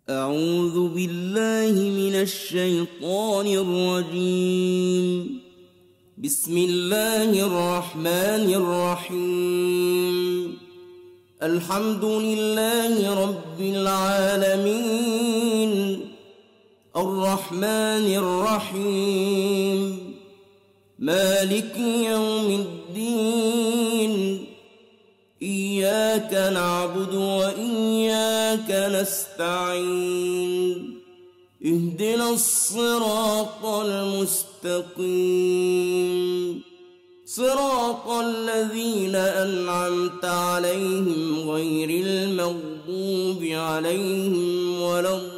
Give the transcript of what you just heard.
أعوذ بالله من الشيطان الرجيم. بسم الله الرحمن الرحيم. الحمد لله رب العالمين، الرحمن الرحيم، مالك يوم الدين، إياك نعبد وإياك نستعين، اهدنا الصراط المستقيم، صراط الذين أنعمت عليهم غير المغضوب عليهم ولا الضالين.